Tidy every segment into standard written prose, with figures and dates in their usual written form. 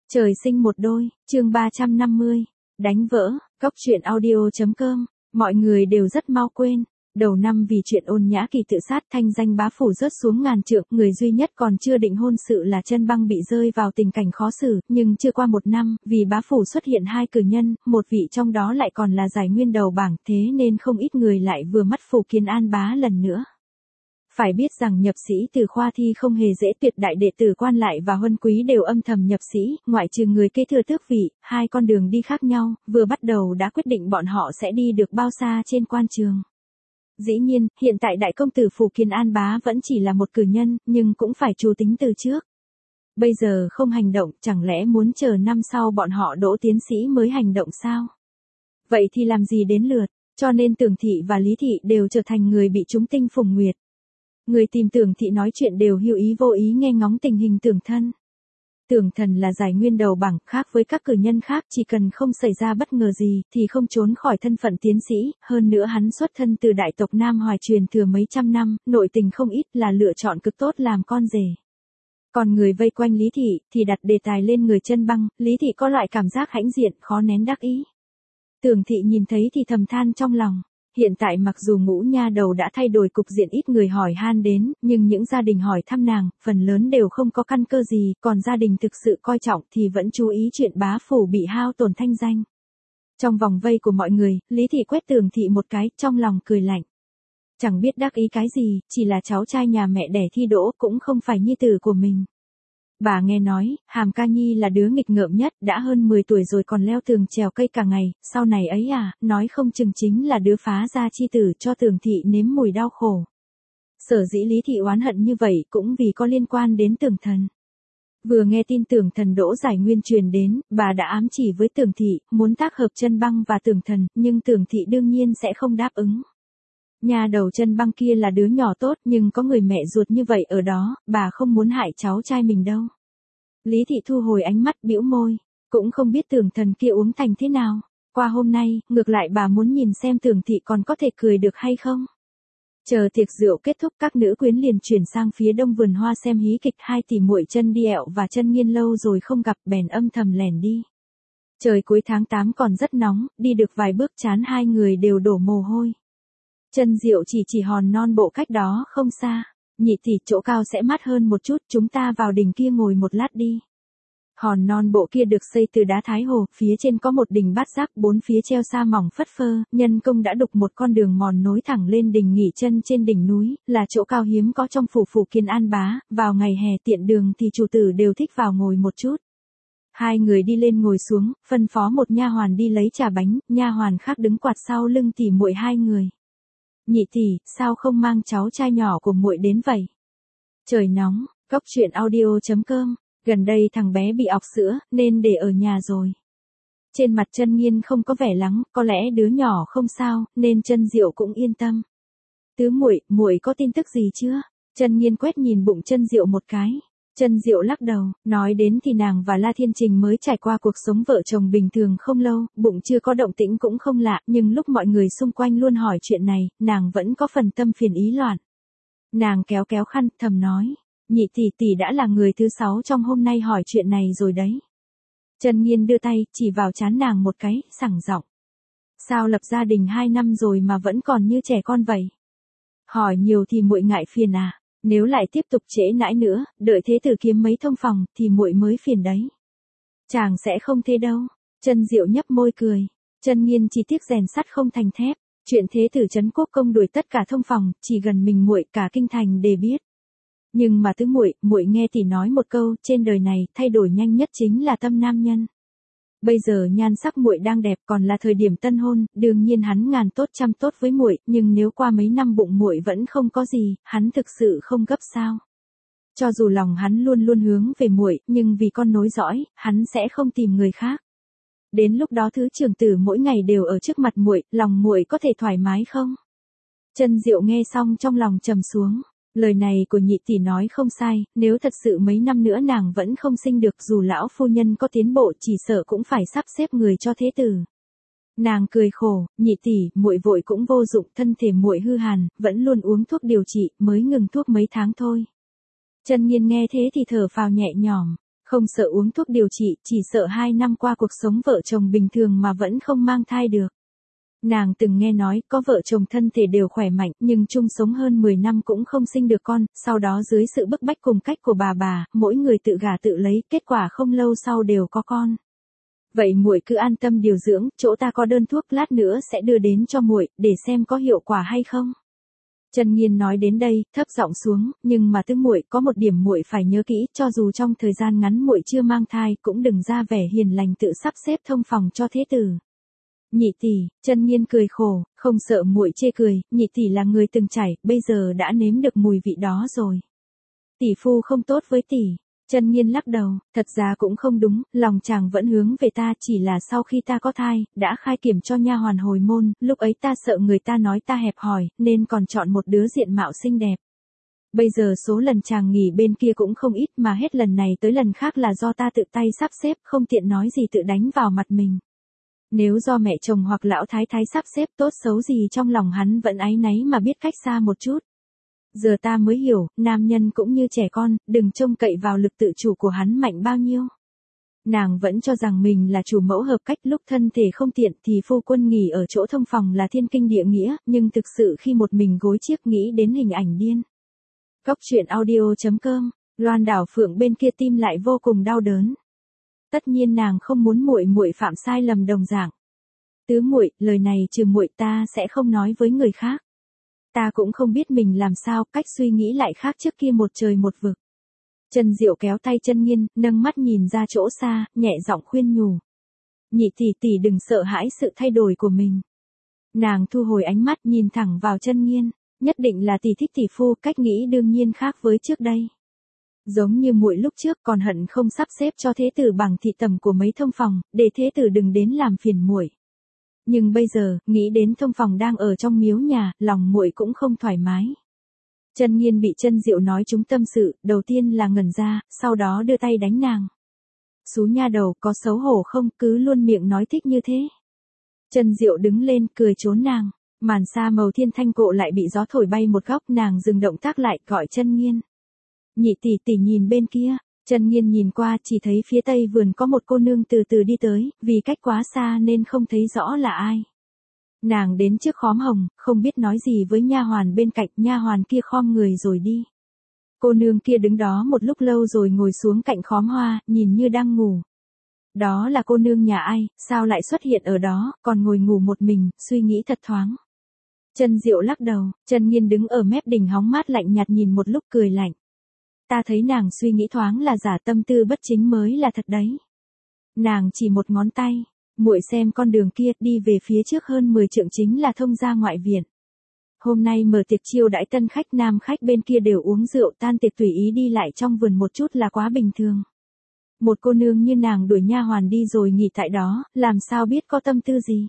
Trời sinh một đôi, chương 350, đánh vỡ, cóc truyện audio.com, mọi người đều rất mau quên. Đầu năm vì chuyện Ôn Nhã Kỳ tự sát, thanh danh bá phủ rớt xuống ngàn trượng, người duy nhất còn chưa định hôn sự là Chân Băng bị rơi vào tình cảnh khó xử, nhưng chưa qua một năm, vì bá phủ xuất hiện hai cử nhân, một vị trong đó lại còn là giải nguyên đầu bảng, thế nên không ít người lại vừa mắt Phủ Kiến An bá lần nữa. Phải biết rằng nhập sĩ từ khoa thi không hề dễ, tuyệt đại đệ tử quan lại và huân quý đều âm thầm nhập sĩ, ngoại trừ người kế thừa tước vị, hai con đường đi khác nhau, vừa bắt đầu đã quyết định bọn họ sẽ đi được bao xa trên quan trường. Dĩ nhiên, hiện tại đại công tử Phủ Kiến An bá vẫn chỉ là một cử nhân, nhưng cũng phải chủ tính từ trước. Bây giờ không hành động, chẳng lẽ muốn chờ năm sau bọn họ đỗ tiến sĩ mới hành động sao? Vậy thì làm gì đến lượt, cho nên Tưởng Thị và Lý Thị đều trở thành người bị trúng tinh phùng nguyệt. Người tìm Tưởng Thị nói chuyện đều hữu ý vô ý nghe ngóng tình hình Tưởng thân. Tưởng thần là giải nguyên đầu bảng, khác với các cử nhân khác, chỉ cần không xảy ra bất ngờ gì thì không trốn khỏi thân phận tiến sĩ, hơn nữa hắn xuất thân từ đại tộc Nam Hoài truyền thừa mấy trăm năm, nội tình không ít, là lựa chọn cực tốt làm con rể. Còn người vây quanh Lý Thị thì đặt đề tài lên người Chân Băng, Lý Thị có loại cảm giác hãnh diện, khó nén đắc ý. Tưởng Thị nhìn thấy thì thầm than trong lòng. Hiện tại mặc dù Ngũ nha đầu đã thay đổi cục diện, ít người hỏi han đến, nhưng những gia đình hỏi thăm nàng, phần lớn đều không có căn cơ gì, còn gia đình thực sự coi trọng thì vẫn chú ý chuyện bá phủ bị hao tổn thanh danh. Trong vòng vây của mọi người, Lý Thị quét Tưởng Thị một cái, trong lòng cười lạnh. Chẳng biết đắc ý cái gì, chỉ là cháu trai nhà mẹ đẻ thi đỗ, cũng không phải nhi tử của mình. Bà nghe nói, Hàm Ca Nhi là đứa nghịch ngợm nhất, đã hơn 10 tuổi rồi còn leo tường trèo cây cả ngày, sau này ấy à, nói không chừng chính là đứa phá gia chi tử, cho Tưởng Thị nếm mùi đau khổ. Sở dĩ Lý Thị oán hận như vậy cũng vì có liên quan đến Tưởng thần. Vừa nghe tin Tưởng thần đỗ giải nguyên truyền đến, bà đã ám chỉ với Tưởng Thị, muốn tác hợp Chân Băng và Tưởng thần, nhưng Tưởng Thị đương nhiên sẽ không đáp ứng. Nhà đầu Chân Băng kia là đứa nhỏ tốt, nhưng có người mẹ ruột như vậy ở đó, bà không muốn hại cháu trai mình đâu. Lý Thị thu hồi ánh mắt, bĩu môi, cũng không biết Tưởng thần kia uống thành thế nào. Qua hôm nay, ngược lại bà muốn nhìn xem Tưởng Thị còn có thể cười được hay không. Chờ tiệc rượu kết thúc, các nữ quyến liền chuyển sang phía đông vườn hoa xem hí kịch. Hai tỷ muội Chân Đi Ẹo và Chân Nghiên lâu rồi không gặp, bèn âm thầm lẻn đi. Trời cuối tháng 8 còn rất nóng, đi được vài bước chán hai người đều đổ mồ hôi. Chân Diệu chỉ hòn non bộ cách đó không xa. Nhị tỷ, chỗ cao sẽ mát hơn một chút, chúng ta vào đỉnh kia ngồi một lát đi. Hòn non bộ kia được xây từ đá Thái Hồ, phía trên có một đỉnh bát giác, bốn phía treo sa mỏng phất phơ, nhân công đã đục một con đường mòn nối thẳng lên đỉnh nghỉ chân trên đỉnh núi, là chỗ cao hiếm có trong Phủ Kiến An bá, vào ngày hè tiện đường thì chủ tử đều thích vào ngồi một chút. Hai người đi lên ngồi xuống, phân phó một nha hoàn đi lấy trà bánh, nha hoàn khác đứng quạt sau lưng tỉ muội hai người. Nhị tỷ, sao không mang cháu trai nhỏ của muội đến vậy? Trời nóng, cóc truyện audio.com, gần đây thằng bé bị ọc sữa, nên để ở nhà rồi. Trên mặt Chân Nghiên không có vẻ lắng, có lẽ đứa nhỏ không sao, nên Chân Diệu cũng yên tâm. Tứ muội, muội có tin tức gì chưa? Chân Nghiên quét nhìn bụng Chân Diệu một cái. Chân Diệu lắc đầu, nói đến thì nàng và La Thiên Trình mới trải qua cuộc sống vợ chồng bình thường không lâu, bụng chưa có động tĩnh cũng không lạ, nhưng lúc mọi người xung quanh luôn hỏi chuyện này, nàng vẫn có phần tâm phiền ý loạn. Nàng kéo kéo khăn, thầm nói, nhị tỷ đã là người thứ 6 trong hôm nay hỏi chuyện này rồi đấy. Chân Nghiên đưa tay, chỉ vào trán nàng một cái, sảng giọng. Sao lập gia đình 2 năm rồi mà vẫn còn như trẻ con vậy? Hỏi nhiều thì muội ngại phiền à? Nếu lại tiếp tục trễ nãi nữa, đợi thế tử kiếm mấy thông phòng, thì muội mới phiền đấy. Chàng sẽ không thế đâu. Chân Diệu nhấp môi cười. Chân Nghiên chỉ tiếc rèn sắt không thành thép. Chuyện thế tử Trấn Quốc Công đuổi tất cả thông phòng, chỉ gần mình muội cả kinh thành để biết. Nhưng mà tứ muội nghe tỷ nói một câu, trên đời này thay đổi nhanh nhất chính là tâm nam nhân. Bây giờ nhan sắc muội đang đẹp, còn là thời điểm tân hôn, đương nhiên hắn ngàn tốt trăm tốt với muội, nhưng nếu qua mấy năm bụng muội vẫn không có gì, hắn thực sự không gấp sao? Cho dù lòng hắn luôn luôn hướng về muội, nhưng vì con nối dõi, hắn sẽ không tìm người khác. Đến lúc đó thứ trưởng tử mỗi ngày đều ở trước mặt muội, lòng muội có thể thoải mái không? Chân Diệu nghe xong trong lòng trầm xuống. Lời này của nhị tỷ nói không sai, nếu thật sự mấy năm nữa nàng vẫn không sinh được, dù lão phu nhân có tiến bộ chỉ sợ cũng phải sắp xếp người cho thế tử. Nàng cười khổ, nhị tỷ, muội vội cũng vô dụng, thân thể muội hư hàn, vẫn luôn uống thuốc điều trị, mới ngừng thuốc mấy tháng thôi. Chân Nghiên nghe thế thì thở phào nhẹ nhõm, Không sợ uống thuốc điều trị, chỉ sợ 2 năm qua cuộc sống vợ chồng bình thường mà vẫn không mang thai được. Nàng từng nghe nói có vợ chồng thân thể đều khỏe mạnh nhưng chung sống hơn 10 năm cũng không sinh được con, sau đó dưới sự bức bách cùng cách của bà, mỗi người tự gả tự lấy, kết quả không lâu sau đều có con. Vậy muội cứ an tâm điều dưỡng, chỗ ta có đơn thuốc lát nữa sẽ đưa đến cho muội, để xem có hiệu quả hay không. Chân Nghiên nói đến đây, thấp giọng xuống, nhưng mà Tứ muội có một điểm muội phải nhớ kỹ, cho dù trong thời gian ngắn muội chưa mang thai, cũng đừng ra vẻ hiền lành tự sắp xếp thông phòng cho thế tử. Nhị tỷ, Chân Nghiên cười khổ, không sợ muội chê cười, nhị tỷ là người từng trải, bây giờ đã nếm được mùi vị đó rồi. Tỷ phu không tốt với tỷ. Chân Nghiên lắc đầu, thật ra cũng không đúng, lòng chàng vẫn hướng về ta, chỉ là sau khi ta có thai, đã khai kiểm cho nha hoàn hồi môn, lúc ấy ta sợ người ta nói ta hẹp hòi, nên còn chọn một đứa diện mạo xinh đẹp. Bây giờ số lần chàng nghỉ bên kia cũng không ít mà hết lần này tới lần khác là do ta tự tay sắp xếp, không tiện nói gì tự đánh vào mặt mình. Nếu do mẹ chồng hoặc lão thái thái sắp xếp tốt xấu gì trong lòng hắn vẫn áy náy mà biết cách xa một chút. Giờ ta mới hiểu, nam nhân cũng như trẻ con, đừng trông cậy vào lực tự chủ của hắn mạnh bao nhiêu. Nàng vẫn cho rằng mình là chủ mẫu hợp cách, lúc thân thể không tiện thì phu quân nghỉ ở chỗ thông phòng là thiên kinh địa nghĩa, nhưng thực sự khi một mình gối chiếc nghĩ đến hình ảnh điên. Cóc truyện audio.com, Loan Đảo Phượng bên kia tim lại vô cùng đau đớn. Tất nhiên nàng không muốn muội phạm sai lầm đồng dạng. Tứ muội, lời này trừ muội ta sẽ không nói với người khác. Ta cũng không biết mình làm sao, cách suy nghĩ lại khác trước kia một trời một vực. Trần Diệu kéo tay Chân Nghiên, nâng mắt nhìn ra chỗ xa, nhẹ giọng khuyên nhủ. Nhị tỷ tỷ đừng sợ hãi sự thay đổi của mình. Nàng thu hồi ánh mắt nhìn thẳng vào Chân Nghiên, nhất định là tỷ thích tỷ phu, cách nghĩ đương nhiên khác với trước đây. Giống như muội lúc trước còn hận không sắp xếp cho thế tử bằng thị tầm của mấy thông phòng, để thế tử đừng đến làm phiền muội. Nhưng bây giờ, nghĩ đến thông phòng đang ở trong miếu nhà, lòng muội cũng không thoải mái. Chân Nghiên bị Chân Diệu nói trúng tâm sự, đầu tiên là ngẩn ra, sau đó đưa tay đánh nàng. Xú nha đầu, có xấu hổ không, cứ luôn miệng nói thích như thế. Chân Diệu đứng lên, cười trốn nàng. Màn sa màu thiên thanh cộ lại bị gió thổi bay một góc, nàng dừng động tác lại, gọi Chân Nghiên. Nhị tỷ tỷ nhìn bên kia. Chân Nghiên nhìn qua, chỉ thấy phía tây vườn có một cô nương từ từ đi tới, vì cách quá xa nên không thấy rõ là ai. Nàng đến trước khóm hồng, không biết nói gì với nha hoàn bên cạnh, nha hoàn kia khom người rồi đi. Cô nương kia đứng đó một lúc lâu rồi ngồi xuống cạnh khóm hoa, nhìn như đang ngủ. Đó là cô nương nhà ai, sao lại xuất hiện ở đó, còn ngồi ngủ một mình, suy nghĩ thật thoáng. Chân Diệu lắc đầu, Chân Nghiên đứng ở mép đỉnh hóng mát lạnh nhạt nhìn một lúc cười lạnh. Ta thấy nàng suy nghĩ thoáng là giả, tâm tư bất chính mới là thật đấy. Nàng chỉ một ngón tay, muội xem con đường kia, đi về phía trước hơn 10 trượng chính là thông ra ngoại viện. Hôm nay mở tiệc chiêu đãi tân khách, nam khách bên kia đều uống rượu, tan tiệc tùy ý đi lại trong vườn một chút là quá bình thường. Một cô nương như nàng đuổi nha hoàn đi rồi nghỉ tại đó, làm sao biết có tâm tư gì.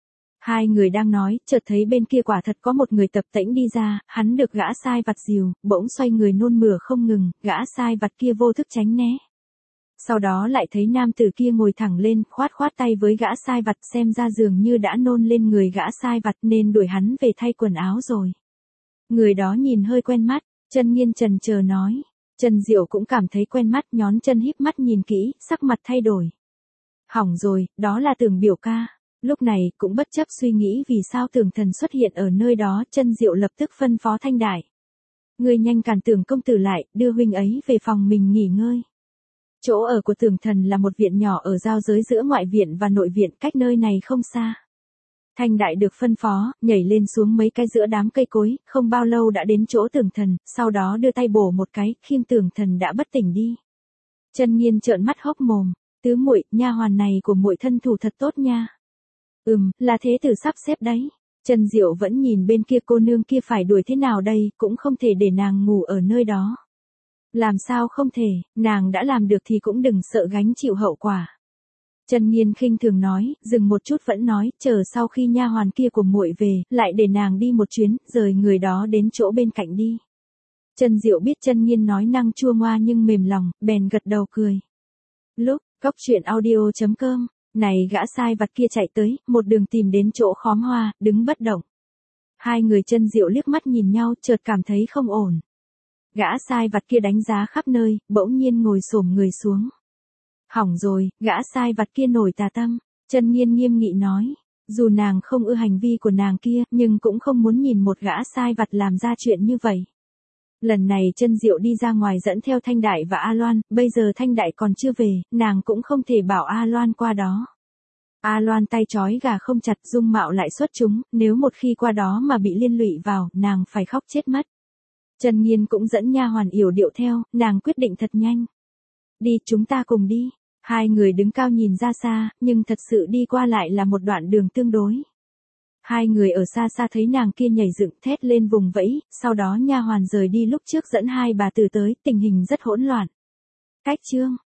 Hai người đang nói, chợt thấy bên kia quả thật có một người tập tễnh đi ra, hắn được gã sai vặt dìu, bỗng xoay người nôn mửa không ngừng, gã sai vặt kia vô thức tránh né. Sau đó lại thấy nam tử kia ngồi thẳng lên, khoát khoát tay với gã sai vặt, xem ra dường như đã nôn lên người gã sai vặt nên đuổi hắn về thay quần áo rồi. Người đó nhìn hơi quen mắt, Chân Nghiên chần chờ nói. Trần Diệu cũng cảm thấy quen mắt, nhón chân híp mắt nhìn kỹ, sắc mặt thay đổi. Hỏng rồi, đó là Tưởng biểu ca. Lúc này, cũng bất chấp suy nghĩ vì sao Tưởng thần xuất hiện ở nơi đó, Chân Diệu lập tức phân phó Thanh Đại. Ngươi nhanh cản Tưởng công tử lại, đưa huynh ấy về phòng mình nghỉ ngơi. Chỗ ở của Tưởng thần là một viện nhỏ ở giao giới giữa ngoại viện và nội viện, cách nơi này không xa. Thanh Đại được phân phó, nhảy lên xuống mấy cái giữa đám cây cối, không bao lâu đã đến chỗ Tưởng thần, sau đó đưa tay bổ một cái, khiêng Tưởng thần đã bất tỉnh đi. Chân Nghiên trợn mắt hốc mồm, tứ muội, nha hoàn này của muội thân thủ thật tốt nha. Là thế tử sắp xếp đấy. Trần Diệu vẫn nhìn bên kia, cô nương kia phải đuổi thế nào đây, cũng không thể để nàng ngủ ở nơi đó. Làm sao không thể, nàng đã làm được thì cũng đừng sợ gánh chịu hậu quả. Trần Nghiên khinh thường nói, dừng một chút vẫn nói, chờ sau khi nha hoàn kia của muội về, lại để nàng đi một chuyến, rời người đó đến chỗ bên cạnh đi. Trần Diệu biết Trần Nghiên nói năng chua ngoa nhưng mềm lòng, bèn gật đầu cười. Lúc, cóc truyện audio.com, này gã sai vặt kia chạy tới, một đường tìm đến chỗ khóm hoa, đứng bất động. Hai người Trần Diệu liếc mắt nhìn nhau, chợt cảm thấy không ổn. Gã sai vặt kia đánh giá khắp nơi, bỗng nhiên ngồi xổm người xuống. Hỏng rồi, gã sai vặt kia nổi tà tâm. Chân Nhiên nghiêm nghị nói. Dù nàng không ưa hành vi của nàng kia, nhưng cũng không muốn nhìn một gã sai vặt làm ra chuyện như vậy. Lần này Chân Diệu đi ra ngoài dẫn theo Thanh Đại và A Loan, bây giờ Thanh Đại còn chưa về, nàng cũng không thể bảo A Loan qua đó. A Loan tay trói gà không chặt, dung mạo lại xuất chúng, nếu một khi qua đó mà bị liên lụy vào, nàng phải khóc chết mất. Trần Nhiên cũng dẫn nha hoàn yểu điệu theo, nàng quyết định thật nhanh. Đi, chúng ta cùng đi. Hai người đứng cao nhìn ra xa, nhưng thật sự đi qua lại là một đoạn đường tương đối. Hai người ở xa xa thấy nàng kia nhảy dựng thét lên vùng vẫy, sau đó nha hoàn rời đi lúc trước dẫn hai bà tử tới, tình hình rất hỗn loạn. Cách chương